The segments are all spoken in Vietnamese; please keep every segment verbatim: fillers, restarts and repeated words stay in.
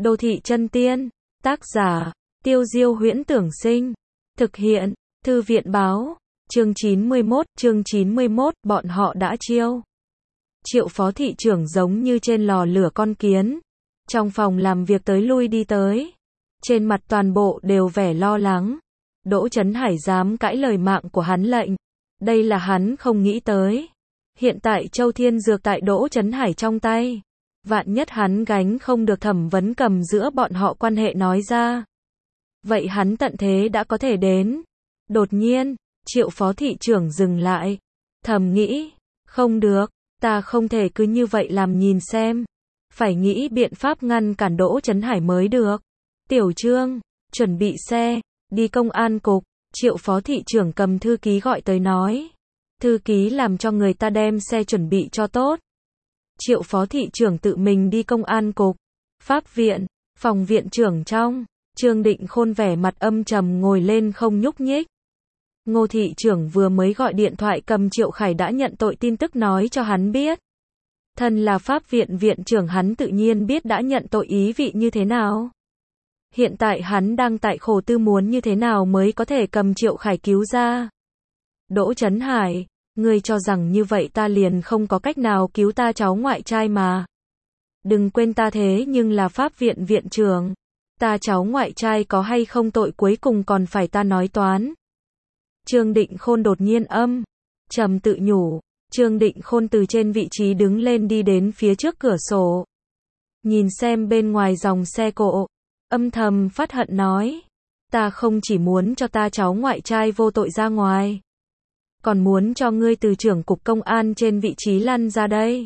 Đô thị chân tiên, tác giả, Tiêu Diêu Huyễn Tưởng Sinh, thực hiện, Thư viện báo, chương chín mươi mốt, chương chín mươi mốt, bọn họ đã chiêu. Triệu phó thị trưởng giống như trên lò lửa con kiến, trong phòng làm việc tới lui đi tới, trên mặt toàn bộ đều vẻ lo lắng. Đỗ Chấn Hải dám cãi lời mạng của hắn lệnh, đây là hắn không nghĩ tới. Hiện tại Châu Thiên Dược tại Đỗ Chấn Hải trong tay, vạn nhất hắn gánh không được thẩm vấn cầm giữa bọn họ quan hệ nói ra, vậy hắn tận thế đã có thể đến. Đột nhiên, Triệu phó thị trưởng dừng lại, thầm nghĩ, không được, ta không thể cứ như vậy làm nhìn xem, phải nghĩ biện pháp ngăn cản Đỗ Chấn Hải mới được. Tiểu Trương, chuẩn bị xe, đi công an cục. Triệu phó thị trưởng cầm thư ký gọi tới nói, thư ký làm cho người ta đem xe chuẩn bị cho tốt. Triệu phó thị trưởng tự mình đi công an cục. Pháp viện, phòng viện trưởng trong, Trương Định Khôn vẻ mặt âm trầm ngồi lên không nhúc nhích. Ngô thị trưởng vừa mới gọi điện thoại cầm Triệu Khải đã nhận tội tin tức nói cho hắn biết. Thân là pháp viện viện trưởng hắn tự nhiên biết đã nhận tội ý vị như thế nào. Hiện tại hắn đang tại khổ tư muốn như thế nào mới có thể cầm Triệu Khải cứu ra. Đỗ Chấn Hải, ngươi cho rằng như vậy ta liền không có cách nào cứu ta cháu ngoại trai mà. Đừng quên ta thế nhưng là pháp viện viện trưởng. Ta cháu ngoại trai có hay không tội cuối cùng còn phải ta nói toán. Trương Định Khôn đột nhiên âm trầm tự nhủ. Trương Định Khôn từ trên vị trí đứng lên đi đến phía trước cửa sổ, nhìn xem bên ngoài dòng xe cộ, âm thầm phát hận nói, ta không chỉ muốn cho ta cháu ngoại trai vô tội ra ngoài, còn muốn cho ngươi từ trưởng cục công an trên vị trí lăn ra đây.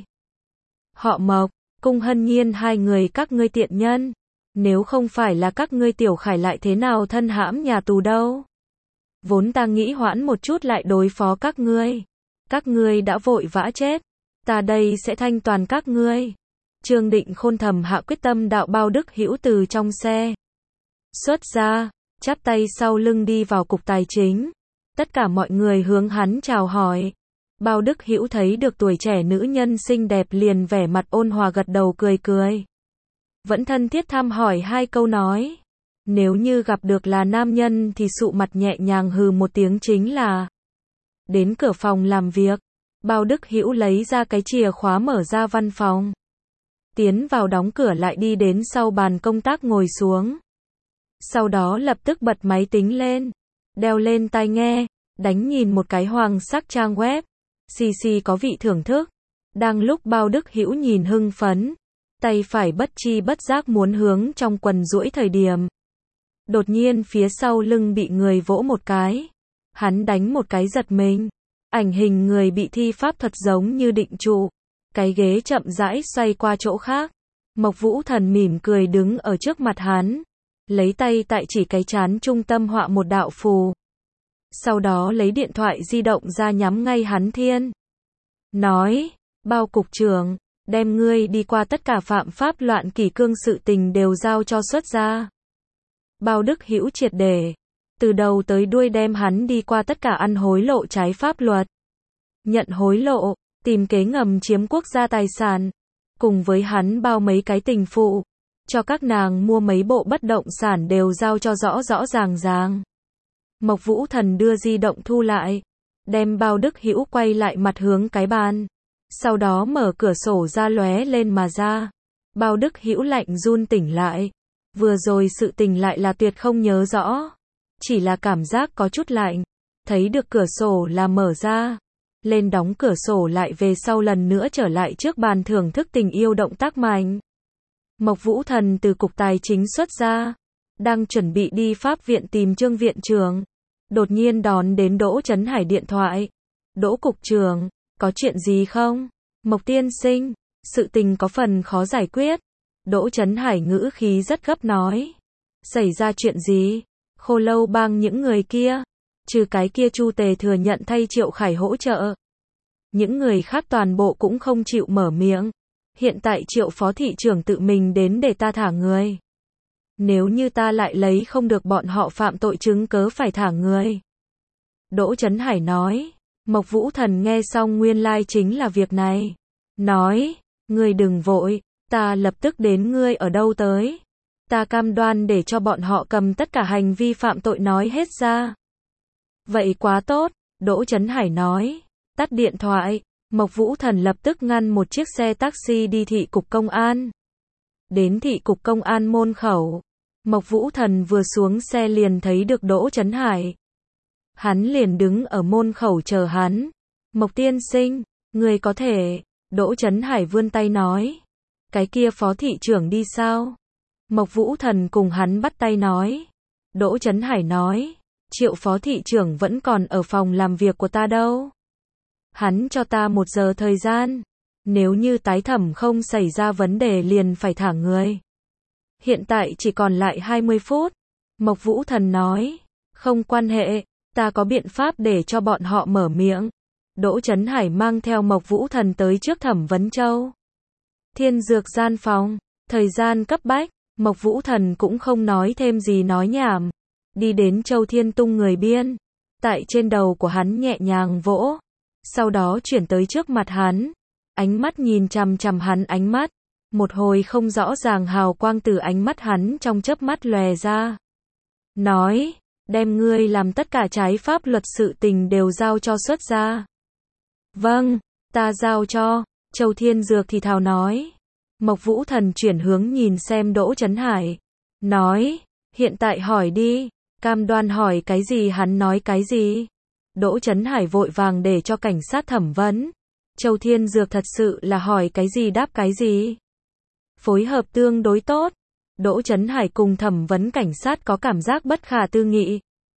Họ Mộc, Cung Hân Nhiên hai người các ngươi tiện nhân, nếu không phải là các ngươi Tiểu Khải lại thế nào thân hãm nhà tù đâu. Vốn ta nghĩ hoãn một chút lại đối phó các ngươi. Các ngươi đã vội vã chết, ta đây sẽ thanh toàn các ngươi. Trương Định Khôn thầm hạ quyết tâm đạo. Bao Đức Hữu từ trong xe xuất ra, chắp tay sau lưng đi vào cục tài chính. Tất cả mọi người hướng hắn chào hỏi. Bao Đức Hữu thấy được tuổi trẻ nữ nhân xinh đẹp liền vẻ mặt ôn hòa gật đầu cười cười. Vẫn thân thiết thăm hỏi hai câu nói. Nếu như gặp được là nam nhân thì sụ mặt nhẹ nhàng hừ một tiếng chính là. Đến cửa phòng làm việc, Bao Đức Hữu lấy ra cái chìa khóa mở ra văn phòng. Tiến vào đóng cửa lại đi đến sau bàn công tác ngồi xuống. Sau đó lập tức bật máy tính lên, đeo lên tai nghe, đánh nhìn một cái hoàng sắc trang web. Xì xì có vị thưởng thức. Đang lúc Bao Đức Hữu nhìn hưng phấn, tay phải bất chi bất giác muốn hướng trong quần duỗi thời điểm. Đột nhiên phía sau lưng bị người vỗ một cái. Hắn đánh một cái giật mình, ảnh hình người bị thi pháp thuật giống như định trụ, cái ghế chậm rãi xoay qua chỗ khác. Mộc Vũ Thần mỉm cười đứng ở trước mặt hắn, lấy tay tại chỉ cái trán trung tâm họa một đạo phù. Sau đó lấy điện thoại di động ra nhắm ngay hắn thiên. Nói, Bao cục trưởng, đem ngươi đi qua tất cả phạm pháp loạn kỷ cương sự tình đều giao cho xuất ra. Bao Đức Hữu triệt để. Từ đầu tới đuôi đem hắn đi qua tất cả ăn hối lộ trái pháp luật, nhận hối lộ, tìm kế ngầm chiếm quốc gia tài sản, cùng với hắn bao mấy cái tình phụ, cho các nàng mua mấy bộ bất động sản đều giao cho rõ rõ ràng ràng. Mộc Vũ Thần đưa di động thu lại, đem Bao Đức Hữu quay lại mặt hướng cái bàn, sau đó mở cửa sổ ra lóe lên mà ra. Bao Đức Hữu lạnh run tỉnh lại, vừa rồi sự tình lại là tuyệt không nhớ rõ. Chỉ là cảm giác có chút lạnh, thấy được cửa sổ là mở ra, lên đóng cửa sổ lại về sau lần nữa trở lại trước bàn thưởng thức tình yêu động tác mạnh. Mộc Vũ Thần từ cục tài chính xuất ra, đang chuẩn bị đi pháp viện tìm Trương viện trưởng, đột nhiên đón đến Đỗ Chấn Hải điện thoại. Đỗ cục trưởng, có chuyện gì không? Mộc tiên sinh, sự tình có phần khó giải quyết. Đỗ Chấn Hải ngữ khí rất gấp nói. Xảy ra chuyện gì? Khô Lâu Bang những người kia, trừ cái kia Chu Tề thừa nhận thay Triệu Khải hỗ trợ. Những người khác toàn bộ cũng không chịu mở miệng. Hiện tại Triệu phó thị trưởng tự mình đến để ta thả người. Nếu như ta lại lấy không được bọn họ phạm tội chứng cớ phải thả người. Đỗ Chấn Hải nói. Mộc Vũ Thần nghe xong nguyên lai chính là việc này. Nói, ngươi đừng vội, ta lập tức đến ngươi ở đâu tới. Ta cam đoan để cho bọn họ cầm tất cả hành vi phạm tội nói hết ra. Vậy quá tốt, Đỗ Chấn Hải nói. Tắt điện thoại, Mộc Vũ Thần lập tức ngăn một chiếc xe taxi đi thị cục công an. Đến thị cục công an môn khẩu, Mộc Vũ Thần vừa xuống xe liền thấy được Đỗ Chấn Hải. Hắn liền đứng ở môn khẩu chờ hắn. Mộc tiên sinh, người có thể, Đỗ Chấn Hải vươn tay nói. Cái kia phó thị trưởng đi sao? Mộc Vũ Thần cùng hắn bắt tay nói. Đỗ Chấn Hải nói, Triệu phó thị trưởng vẫn còn ở phòng làm việc của ta đâu. Hắn cho ta một giờ thời gian. Nếu như tái thẩm không xảy ra vấn đề liền phải thả người. Hiện tại chỉ còn lại hai mươi phút. Mộc Vũ Thần nói, không quan hệ, ta có biện pháp để cho bọn họ mở miệng. Đỗ Chấn Hải mang theo Mộc Vũ Thần tới trước Thẩm Vấn Châu. Thiên dược gian phòng, thời gian cấp bách, Mộc Vũ Thần cũng không nói thêm gì nói nhảm. Đi đến Châu Thiên Tung người biên. Tại trên đầu của hắn nhẹ nhàng vỗ. Sau đó chuyển tới trước mặt hắn. Ánh mắt nhìn chằm chằm hắn ánh mắt. Một hồi không rõ ràng hào quang từ ánh mắt hắn trong chớp mắt lòe ra. Nói, đem ngươi làm tất cả trái pháp luật sự tình đều giao cho xuất ra. Vâng, ta giao cho, Châu Thiên Dược thì thào nói. Mộc Vũ Thần chuyển hướng nhìn xem Đỗ Chấn Hải. Nói, hiện tại hỏi đi, cam đoan hỏi cái gì hắn nói cái gì. Đỗ Chấn Hải vội vàng để cho cảnh sát thẩm vấn. Châu Thiên Dược thật sự là hỏi cái gì đáp cái gì. Phối hợp tương đối tốt. Đỗ Chấn Hải cùng thẩm vấn cảnh sát có cảm giác bất khả tư nghị.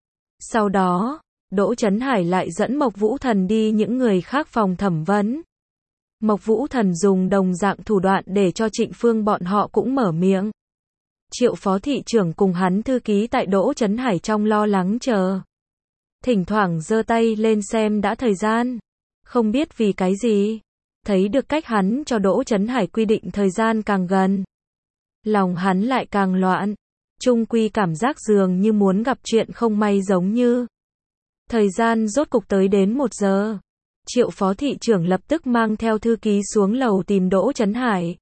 Sau đó, Đỗ Chấn Hải lại dẫn Mộc Vũ Thần đi những người khác phòng thẩm vấn. Mộc Vũ Thần dùng đồng dạng thủ đoạn để cho Trịnh Phương bọn họ cũng mở miệng. Triệu phó thị trưởng cùng hắn thư ký tại Đỗ Chấn Hải trong lo lắng chờ. Thỉnh thoảng giơ tay lên xem đã thời gian. Không biết vì cái gì. Thấy được cách hắn cho Đỗ Chấn Hải quy định thời gian càng gần. Lòng hắn lại càng loạn. Chung quy cảm giác dường như muốn gặp chuyện không may giống như. Thời gian rốt cục tới đến một giờ. Triệu phó thị trưởng lập tức mang theo thư ký xuống lầu tìm Đỗ Chấn Hải.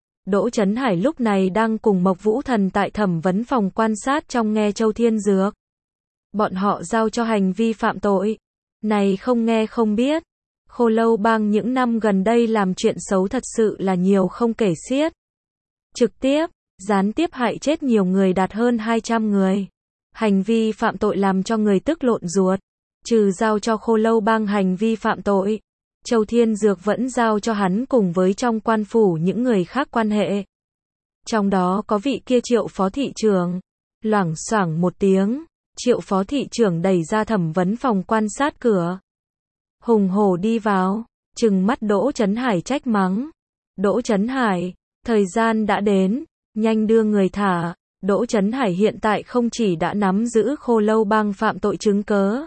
Đỗ Chấn Hải lúc này đang cùng Mộc Vũ Thần tại thẩm vấn phòng quan sát trong nghe Châu Thiên Dược. Bọn họ giao cho hành vi phạm tội. Này không nghe không biết. Khô Lâu Bang những năm gần đây làm chuyện xấu thật sự là nhiều không kể xiết. Trực tiếp, gián tiếp hại chết nhiều người đạt hơn hai trăm người. Hành vi phạm tội làm cho người tức lộn ruột. Trừ giao cho Khô Lâu Bang hành vi phạm tội, Châu Thiên Dược vẫn giao cho hắn cùng với trong quan phủ những người khác quan hệ. Trong đó có vị kia Triệu phó thị trưởng. Loảng xoảng một tiếng, Triệu phó thị trưởng đẩy ra thẩm vấn phòng quan sát cửa. Hùng hổ đi vào, trừng mắt Đỗ Chấn Hải trách mắng. Đỗ Chấn Hải, thời gian đã đến, nhanh đưa người thả. Đỗ Chấn Hải hiện tại không chỉ đã nắm giữ Khô Lâu Bang phạm tội chứng cớ.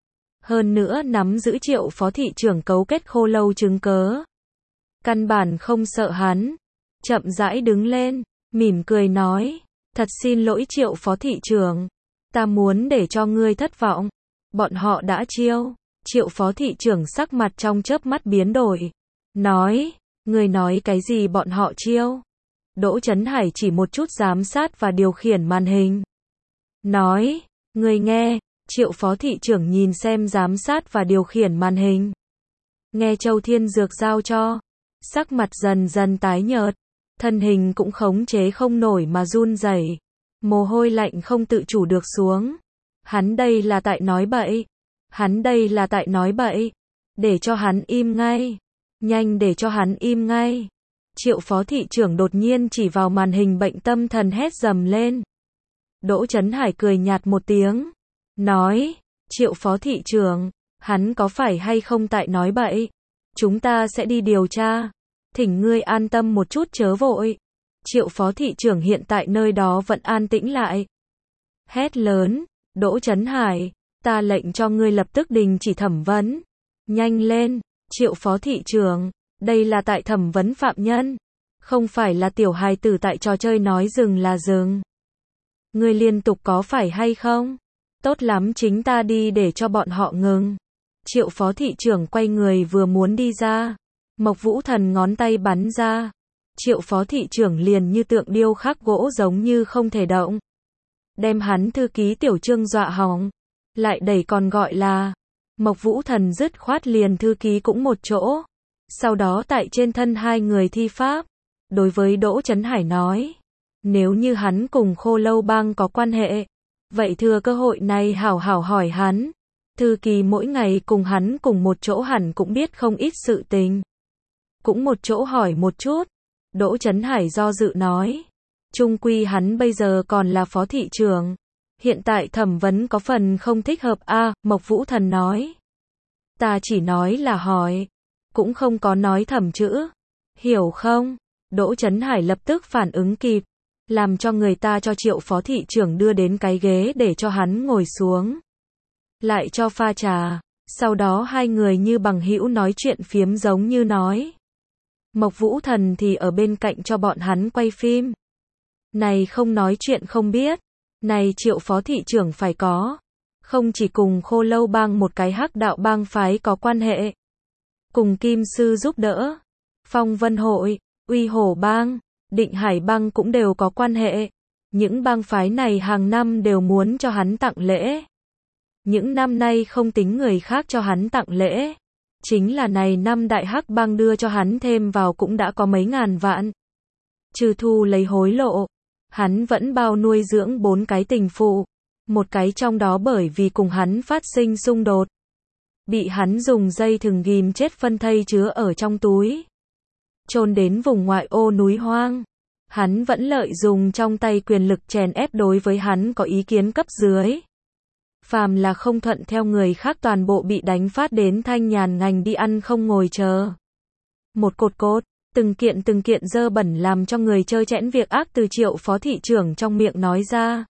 Hơn nữa nắm giữ Triệu phó thị trưởng cấu kết Khô Lâu chứng cớ. Căn bản không sợ hắn. Chậm rãi đứng lên, mỉm cười nói. Thật xin lỗi Triệu phó thị trưởng. Ta muốn để cho ngươi thất vọng. Bọn họ đã chiêu. Triệu phó thị trưởng sắc mặt trong chớp mắt biến đổi. Nói, ngươi nói cái gì bọn họ chiêu? Đỗ Chấn Hải chỉ một chút giám sát và điều khiển màn hình. Nói, ngươi nghe, Triệu phó thị trưởng nhìn xem giám sát và điều khiển màn hình. Nghe Châu Thiên Dược giao cho. Sắc mặt dần dần tái nhợt. Thân hình cũng khống chế không nổi mà run rẩy. Mồ hôi lạnh không tự chủ được xuống. Hắn đây là tại nói bậy. Hắn đây là tại nói bậy. Để cho hắn im ngay. Nhanh để cho hắn im ngay. Triệu phó thị trưởng đột nhiên chỉ vào màn hình bệnh tâm thần hét dầm lên. Đỗ Chấn Hải cười nhạt một tiếng. Nói, Triệu phó thị trưởng, hắn có phải hay không tại nói bậy? Chúng ta sẽ đi điều tra. Thỉnh ngươi an tâm một chút chớ vội. Triệu phó thị trưởng hiện tại nơi đó vẫn an tĩnh lại. Hét lớn, Đỗ Chấn Hải, ta lệnh cho ngươi lập tức đình chỉ thẩm vấn. Nhanh lên, Triệu phó thị trưởng, đây là tại thẩm vấn phạm nhân. Không phải là tiểu hài tử tại trò chơi nói dừng là dừng. Ngươi liên tục có phải hay không? Tốt lắm chính ta đi để cho bọn họ ngừng. Triệu phó thị trưởng quay người vừa muốn đi ra. Mộc Vũ Thần ngón tay bắn ra. Triệu phó thị trưởng liền như tượng điêu khắc gỗ giống như không thể động. Đem hắn thư ký Tiểu Trương dọa hỏng. Lại đẩy còn gọi là. Mộc Vũ Thần dứt khoát liền thư ký cũng một chỗ. Sau đó tại trên thân hai người thi pháp. Đối với Đỗ Chấn Hải nói. Nếu như hắn cùng Khô Lâu Bang có quan hệ. Vậy thừa cơ hội này hảo hảo hỏi hắn. Thư ký mỗi ngày cùng hắn cùng một chỗ hẳn cũng biết không ít sự tình. Cũng một chỗ hỏi một chút. Đỗ Chấn Hải do dự nói. Chung quy hắn bây giờ còn là phó thị trưởng. Hiện tại thẩm vấn có phần không thích hợp a. À, Mộc Vũ Thần nói. Ta chỉ nói là hỏi. Cũng không có nói thẩm chữ. Hiểu không? Đỗ Chấn Hải lập tức phản ứng kịp. Làm cho người ta cho Triệu phó thị trưởng đưa đến cái ghế để cho hắn ngồi xuống. Lại cho pha trà. Sau đó hai người như bằng hữu nói chuyện phiếm giống như nói. Mộc Vũ Thần thì ở bên cạnh cho bọn hắn quay phim. Này không nói chuyện không biết. Này Triệu phó thị trưởng phải có. Không chỉ cùng Khô Lâu Bang một cái hắc đạo bang phái có quan hệ. Cùng Kim Sư giúp đỡ. Phong Vân Hội, Uy Hổ Bang, Định Hải Bang cũng đều có quan hệ. Những bang phái này hàng năm đều muốn cho hắn tặng lễ. Những năm nay không tính người khác cho hắn tặng lễ. Chính là này năm đại hắc bang đưa cho hắn thêm vào cũng đã có mấy ngàn vạn. Trừ thu lấy hối lộ. Hắn vẫn bao nuôi dưỡng bốn cái tình phụ. Một cái trong đó bởi vì cùng hắn phát sinh xung đột. Bị hắn dùng dây thừng ghim chết phân thây chứa ở trong túi. Chôn đến vùng ngoại ô núi hoang. Hắn vẫn lợi dùng trong tay quyền lực chèn ép đối với hắn có ý kiến cấp dưới. Phàm là không thuận theo người khác toàn bộ bị đánh phát đến thanh nhàn ngành đi ăn không ngồi chờ. Một cột cột, từng kiện từng kiện dơ bẩn làm cho người chơi chẽn việc ác từ Triệu phó thị trưởng trong miệng nói ra.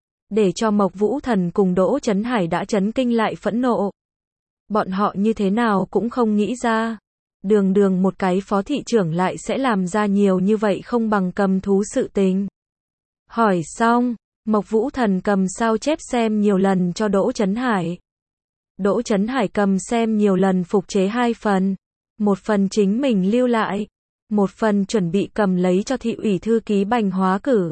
Để cho Mộc Vũ Thần cùng Đỗ Chấn Hải đã chấn kinh lại phẫn nộ. Bọn họ như thế nào cũng không nghĩ ra. Đường đường một cái phó thị trưởng lại sẽ làm ra nhiều như vậy không bằng cầm thú sự tình. Hỏi xong, Mộc Vũ Thần cầm sao chép xem nhiều lần cho Đỗ Chấn Hải. Đỗ Chấn Hải cầm xem nhiều lần phục chế hai phần. Một phần chính mình lưu lại. Một phần chuẩn bị cầm lấy cho thị ủy thư ký Bành hóa cử.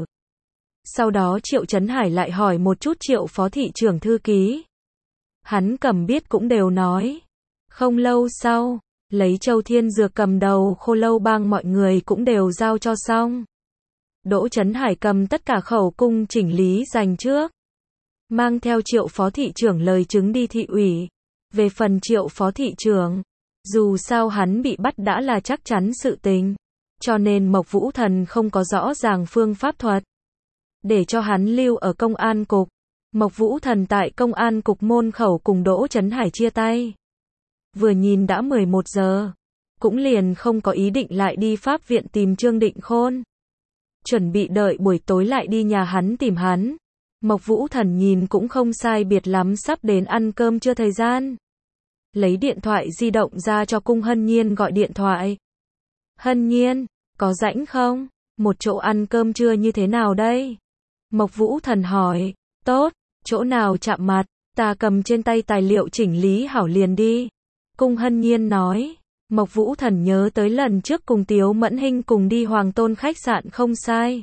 Sau đó Triệu Chấn Hải lại hỏi một chút Triệu phó thị trưởng thư ký. Hắn cầm biết cũng đều nói. Không lâu sau, lấy Châu Thiên Dược cầm đầu Khô Lâu Bang mọi người cũng đều giao cho xong. Đỗ Chấn Hải cầm tất cả khẩu cung chỉnh lý dành trước. Mang theo Triệu phó thị trưởng lời chứng đi thị ủy. Về phần Triệu phó thị trưởng, dù sao hắn bị bắt đã là chắc chắn sự tình. Cho nên Mộc Vũ Thần không có rõ ràng phương pháp thuật. Để cho hắn lưu ở công an cục. Mộc Vũ Thần tại công an cục môn khẩu cùng Đỗ Chấn Hải chia tay. Vừa nhìn đã mười một giờ. Cũng liền không có ý định lại đi pháp viện tìm Trương Định Khôn. Chuẩn bị đợi buổi tối lại đi nhà hắn tìm hắn. Mộc Vũ Thần nhìn cũng không sai biệt lắm sắp đến ăn cơm trưa thời gian. Lấy điện thoại di động ra cho Cung Hân Nhiên gọi điện thoại. Hân Nhiên, có rảnh không? Một chỗ ăn cơm trưa như thế nào đây? Mộc Vũ Thần hỏi. Tốt, chỗ nào chạm mặt, ta cầm trên tay tài liệu chỉnh lý hảo liền đi. Cung Hân Nhiên nói. Mộc Vũ Thần nhớ tới lần trước cùng Tiếu Mẫn Hinh cùng đi Hoàng Tôn khách sạn không sai.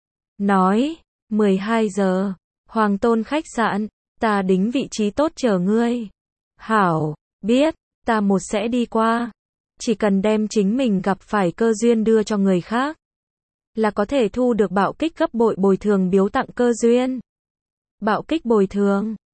Nói. mười hai giờ. Hoàng Tôn khách sạn, ta đính vị trí tốt chờ ngươi. Hảo, biết, ta một sẽ đi qua. Chỉ cần đem chính mình gặp phải cơ duyên đưa cho người khác. Là có thể thu được bạo kích gấp bội bồi thường biếu tặng cơ duyên. Bạo kích bồi thường.